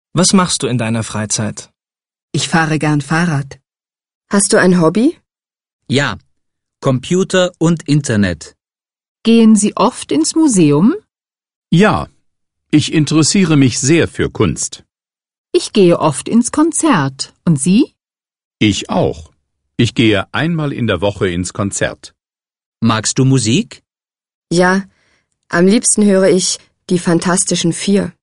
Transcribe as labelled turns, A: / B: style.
A: Was machst du in deiner Freizeit?
B: Ich fahre gern Fahrrad.
C: Hast du ein Hobby?
D: Ja, Computer und Internet.
E: Gehen Sie oft ins Museum?
F: Ja, ich interessiere mich sehr für Kunst.
E: Ich gehe oft ins Konzert. Und Sie?
F: Ich auch. Ich gehe einmal in der Woche ins Konzert.
D: Magst du Musik?
C: Ja, am liebsten höre ich die Fantastischen Vier.